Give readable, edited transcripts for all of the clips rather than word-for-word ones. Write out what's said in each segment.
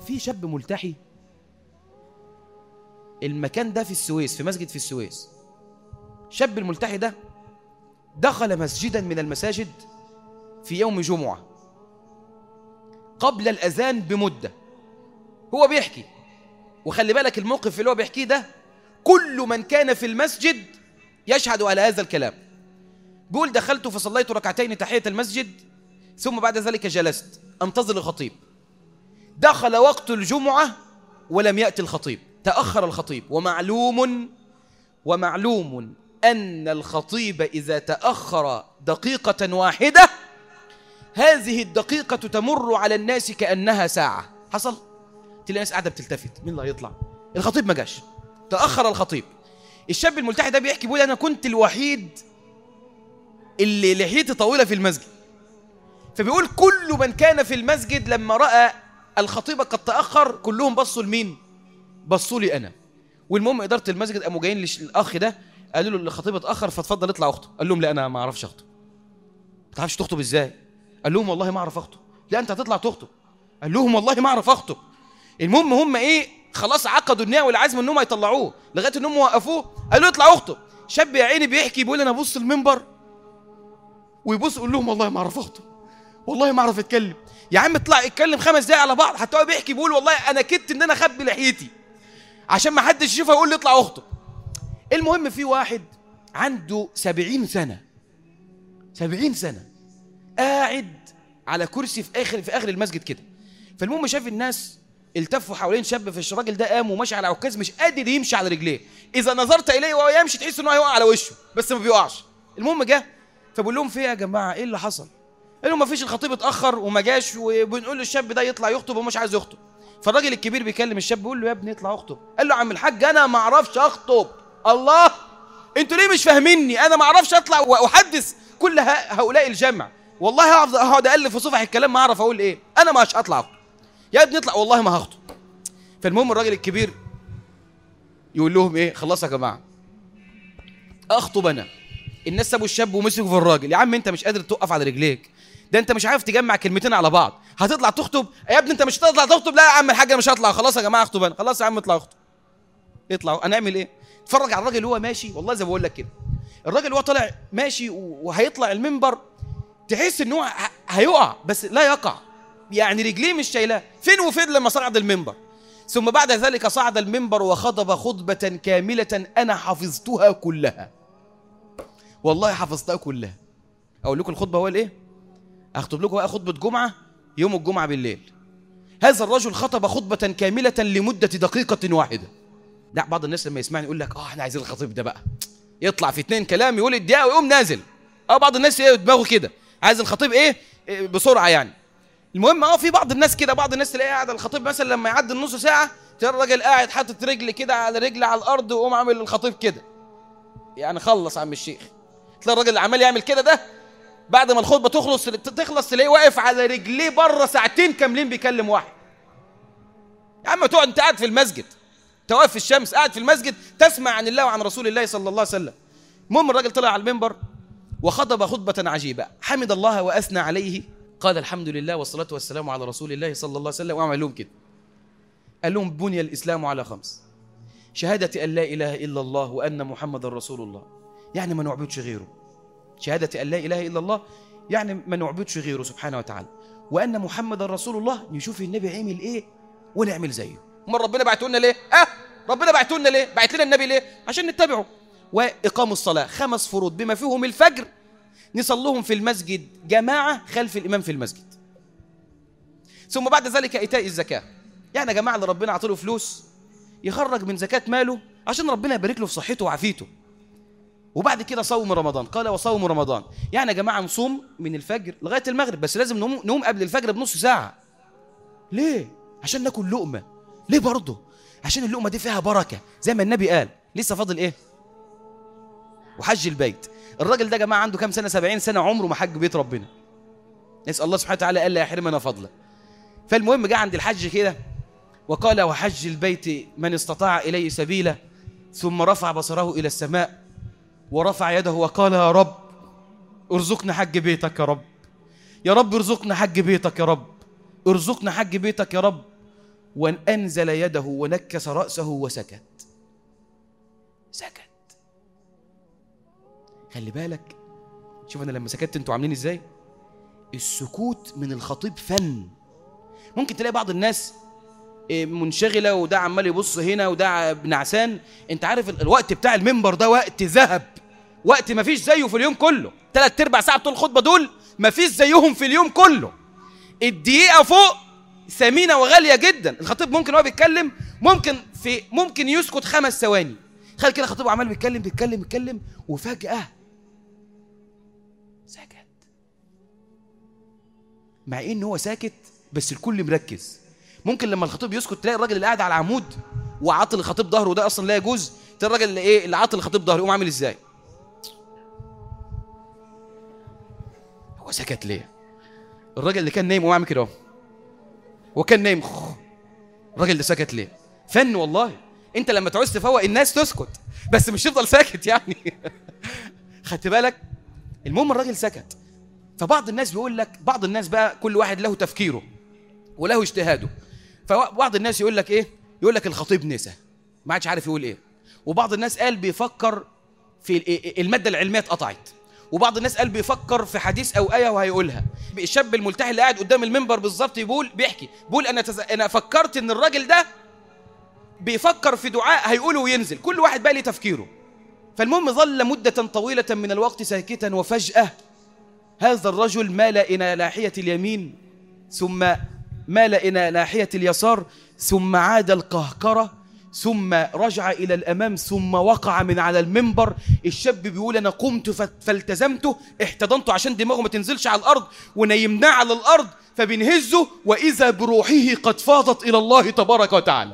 في شاب ملتحي، المكان ده في السويس، في مسجد في السويس. شاب الملتحي ده دخل مسجدا من المساجد في يوم جمعة قبل الأذان بمدة. هو بيحكي، وخلي بالك الموقف اللي هو بيحكيه ده كل من كان في المسجد يشهد على هذا الكلام. بيقول دخلت فصليت ركعتين تحية المسجد، ثم بعد ذلك جلست أنتظر الخطيب. دخل وقت الجمعة ولم يأتي الخطيب، تأخر الخطيب. ومعلوم أن الخطيب إذا تأخر دقيقة واحدة هذه الدقيقة تمر على الناس كأنها ساعة. حصل؟ تلاقي الناس قاعدة بتلتفت، مين اللي هيطلع؟ الخطيب ما جاش، تأخر الخطيب. الشاب الملتحي ده بيحكي، بيقول أنا كنت الوحيد اللي لحيتي طويلة في المسجد. فبيقول كل من كان في المسجد لما رأى الخطيب قد تأخر كلهم بصوا لمين؟ بصوا لي أنا. والمهم إدارة المسجد قاموا جايين للأخ ده قالوا له الخطيب اتأخر فتفضل اطلع أخطب. قال لهم لا أنا ما أعرفش أخطب. ما تعرفش تخطب إزاي؟ قال لهم والله ما أعرف أخطب. لا أنت هتطلع تخطب. قال لهم والله ما أعرف أخطب. المهم هم إيه، خلاص عقدوا النية والعزم إنهم هيطلعوه، لغاية إنهم وقفوه قالوا اطلع أخطب. شاب يا عيني بيحكي، بيقول أنا بص المنبر ويبص يقول لهم والله ما أعرف أخطب، والله ما أعرف أتكلم. يا عم اطلع اتكلم 5 دقايق على بعض. حتى هو بيحكي بيقول والله أنا كدت إن أنا أخبي لحيتي عشان ما حدش يشوفها يقول لي اطلع أخطب. المهم في واحد عنده 70 سنة 70 سنة قاعد على كرسي في آخر المسجد كده. فالمهم شاف الناس التفوا حوالين شاب، في الراجل ده قام وماشي على عكاز مش قادر يمشي على رجليه. إذا نظرت إليه وهو يمشي تحس إنه هيقع على وشه بس ما بيقعش. المهم جه فبقول لهم في يا جماعة إيه اللي حصل؟ قالوا ما فيش، الخطيب اتأخر وما جاش وبنقول له الشاب ده يطلع يخطب ومش عايز يخطب. فالراجل الكبير بيكلم الشاب بيقول له يا ابني اطلع اخطب. قال له عم الحاج أنا ما أعرفش أخطب. الله، انتوا ليه مش فاهميني؟ أنا ما أعرفش أطلع وأحدث كل هؤلاء الجمع. والله هقعد ألف في صفح الكلام ما أعرف أقول إيه. أنا مش هطلع أخطب يا ابني اطلع والله ما هخطب. فالمهم الراجل الكبير يقول لهم ايه، خلاص يا جماعه اخطب انا. الناس سابوا الشاب ومسكوا في الراجل. يا عم انت مش قادر تقف على رجليك، ده انت مش عارف تجمع كلمتين على بعض، هتطلع تخطب يا ابني؟ انت مش هتطلع تخطب. لا يا عم الحاج مش هطلع. خلاص يا جماعه اخطب انا. خلاص يا عم اطلع اخطب. اطلعوا هنعمل ايه؟ اتفرج على الراجل وهو ماشي، والله زي ما بقول لك كده الراجل وهو طالع ماشي وهيطلع المنبر تحس ان هو هيقع بس لا يقع، يعني رجليه مش شايلاه. فين وفين لما صعد المنبر. ثم بعد ذلك صعد المنبر وخطب خطبة كاملة أنا حفظتها كلها، والله حفظتها كلها. أقول لكم الخطبة هو الإيه؟ أخطب لكم بقى خطبة جمعة يوم الجمعة بالليل. هذا الرجل خطب خطبة كاملة لمدة دقيقة واحدة. لا بعض الناس لما يسمعني يقول لك احنا عايزين الخطيب ده بقى يطلع في 2 كلام يقول الدقيقة ويقوم نازل. بعض الناس دماغه كده عايز الخطيب ايه بسرعة يعني. المهم في بعض الناس كده، بعض الناس تلاقيه قاعد الخطيب مثلا لما يعدي النص ساعة تلاقي الراجل قاعد حاطط رجل كده على رجل على الأرض ويقوم عامل الخطيب كده، يعني خلص عم الشيخ. تلاقي الراجل اللي عمال يعمل كده ده بعد ما الخطبة تخلص تلاقيه واقف على رجليه بره 2 ساعة كاملين بيكلم واحد. يا عم تقعد انت قاعد في المسجد، انت واقف في الشمس قاعد في المسجد تسمع عن الله وعن رسول الله صلى الله عليه وسلم. المهم الراجل طلع على المنبر وخطب خطبة عجيبة، حمد الله وأثنى عليه، قال الحمد لله والصلاة والسلام على رسول الله صلى الله عليه وسلم. وعمل لهم كده، قال لهم بني الإسلام على 5: شهادة أن لا إله إلا الله وأن محمد رسول الله، يعني ما نعبدش غيره. شهادة أن لا إله إلا الله يعني ما نعبدش غيره سبحانه وتعالى، وأن محمد رسول الله نشوف النبي عمل إيه ونعمل زيه. امال ربنا بعته لنا ليه؟ ربنا بعته لنا ليه؟ بعت لنا النبي ليه؟ عشان نتبعه. وإقام الصلاة 5 فروض بما فيهم الفجر نصلهم في المسجد جماعة خلف الإمام في المسجد. ثم بعد ذلك إيتاء الزكاة، يعني يا جماعة اللي ربنا عطله فلوس يخرج من زكاة ماله عشان ربنا يبارك له في صحته وعافيته. وبعد كده صوم رمضان، قال وصوم رمضان، يعني يا جماعة نصوم من الفجر لغاية المغرب، بس لازم نقوم قبل الفجر بنص ساعة. ليه؟ عشان ناكل لقمة. ليه برضه؟ عشان اللقمة دي فيها بركة زي ما النبي قال. لسه فاضل إيه؟ وحج البيت. الراجل ده يا جماعة عنده كام سنة؟ 70 سنة عمره ما حج بيت ربنا. نسأل الله سبحانه وتعالى ألا يحرمنا فضله. فالمهم جاء عند الحج كده وقال وحج البيت من استطاع إليه سبيلا، ثم رفع بصره إلى السماء ورفع يده وقال يا رب ارزقنا حج بيتك يا رب، يا رب ارزقنا حج بيتك يا رب، ارزقنا حج بيتك يا رب. وأنزل يده ونكس رأسه وسكت. سكت. خلي بالك، شوف أنا لما سكت أنتوا عاملين إزاي. السكوت من الخطيب فن. ممكن تلاقي بعض الناس منشغلة، وده عمال يبص هنا وده نعسان. انت عارف الوقت بتاع المنبر ده وقت ذهب، وقت ما فيش زيه في اليوم كله. 3/4 ساعة بتوع الخطبة دول ما فيش زيهم في اليوم كله. الدقيقة فوق ثمينة وغالية جدا. الخطيب ممكن هو بيتكلم ممكن يسكت 5 ثواني. خلي كده خطيب عمال بيتكلم وفجأة سكت. مع ان هو ساكت بس الكل مركز. ممكن لما الخطيب يسكت تلاقي الراجل اللي قاعد على العمود وعاطل الخطيب ظهره، وده اصلا لا يجوز. تلاقي الراجل اللي عاطل الخطيب ظهره يقوم عامل ازاي؟ هو سكت ليه؟ الراجل اللي كان نايم وعامل كده، هو كان نايم، الراجل ده سكت ليه؟ فن والله. انت لما تعوز تفوق الناس تسكت، بس مش تفضل ساكت يعني. خدت بالك؟ المهم الراجل سكت. فبعض الناس بيقول لك، بعض الناس بقى كل واحد له تفكيره وله اجتهاده. فبعض الناس يقول لك ايه؟ يقول لك الخطيب نسى، ما عادش عارف يقول ايه. وبعض الناس قال بيفكر في المادة العلمية اتقطعت. وبعض الناس قال بيفكر في حديث او آية وهيقولها. الشاب الملتحي اللي قاعد قدام المنبر بالظبط بيحكي انا فكرت ان الراجل ده بيفكر في دعاء هيقوله وينزل. كل واحد بقى ليه تفكيره. فالمهم ظل مدة طويلة من الوقت ساكتا، وفجأة هذا الرجل مال إلى ناحية اليمين، ثم مال إلى ناحية اليسار، ثم عاد القهقرة، ثم رجع إلى الأمام، ثم وقع من على المنبر. الشاب بيقول أنا قمت فالتزمته، احتضنته عشان دماغه ما تنزلش على الأرض، ونيمناه على الأرض، فبنهزه وإذا بروحه قد فاضت إلى الله تبارك وتعالى.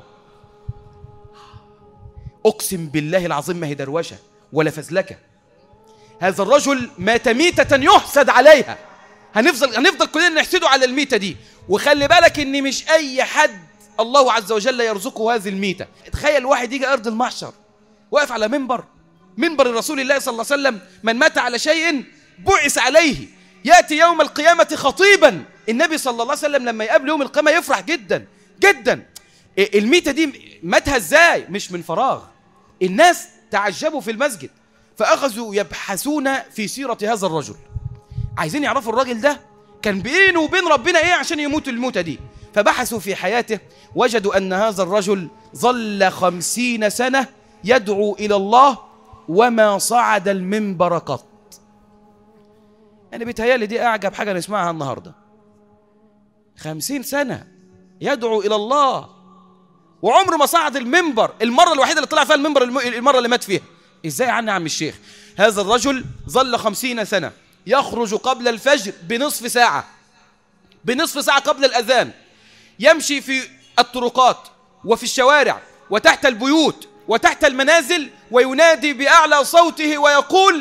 أقسم بالله العظيم ما هي دروشة ولا فزلكة. هذا الرجل مات ميتة يحسد عليها. هنفضل كلنا نحسده على الميتة دي. وخلي بالك ان مش اي حد الله عز وجل يرزقه هذه الميتة. تخيل واحد يجي ارض المحشر واقف على منبر رسول الله صلى الله عليه وسلم، من مات على شيء بعث عليه، يأتي يوم القيامة خطيبا. النبي صلى الله عليه وسلم لما يقابل يوم القيامة يفرح جدا جدا. الميتة دي ماتها ازاي؟ مش من فراغ. الناس تعجبوا في المسجد فأخذوا يبحثون في سيرة هذا الرجل، عايزين يعرفوا الراجل ده كان بينه وبين ربنا ايه عشان يموت الموتة دي. فبحثوا في حياته، وجدوا أن هذا الرجل ظل 50 سنة يدعو إلى الله وما صعد المنبر قط. يعني بيتهيالي دي أعجب حاجة نسمعها النهاردة. 50 سنة يدعو إلى الله وعمره ما صعد المنبر. المرة الوحيدة اللي طلع فيها المنبر المرة اللي مات فيها. إزاي عني يا عم الشيخ؟ هذا الرجل ظل 50 سنة يخرج قبل الفجر بنصف ساعة قبل الأذان، يمشي في الطرقات وفي الشوارع وتحت البيوت وتحت المنازل، وينادي بأعلى صوته ويقول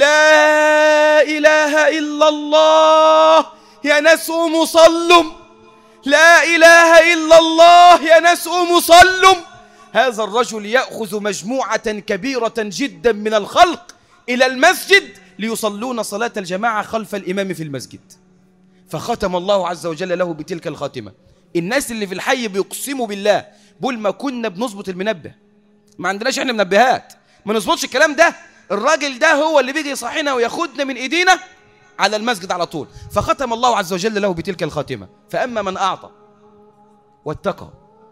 لا إله إلا الله يا ناس قوموا صلوا، لا إله إلا الله يا ناس قوموا صلوا. هذا الرجل يأخذ مجموعة كبيرة جدا من الخلق إلى المسجد ليصلون صلاة الجماعة خلف الإمام في المسجد. فختم الله عز وجل له بتلك الخاتمة. الناس اللي في الحي بيقسموا بالله، بقول ما كنا بنظبط المنبه، ما عندناش احنا منبهات، ما نظبطش الكلام ده. الراجل ده هو اللي بيجي يصحينا وياخدنا من ايدينا على المسجد على طول. فختم الله عز وجل له بتلك الخاتمة. فأما من أعطى واتقى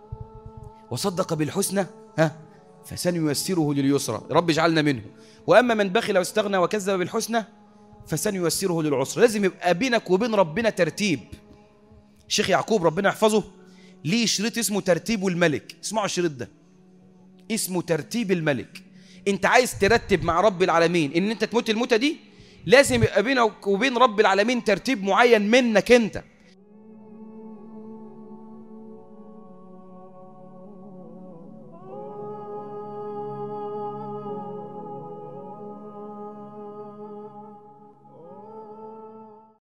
وصدق بالحسنى فسنيسره لليسرى، رب اجعلنا منه. وأما من بخل واستغنى وكذب بالحسنى فسنيسره للعسرى. لازم يبقى بينك وبين ربنا ترتيب. الشيخ يعقوب ربنا يحفظه ليه شريط اسمه ترتيب الملك، اسمعوا الشريط ده، اسمه ترتيب الملك. انت عايز ترتب مع رب العالمين ان انت تموت الموتة دي، لازم يبقى بينك وبين رب العالمين ترتيب معين منك انت.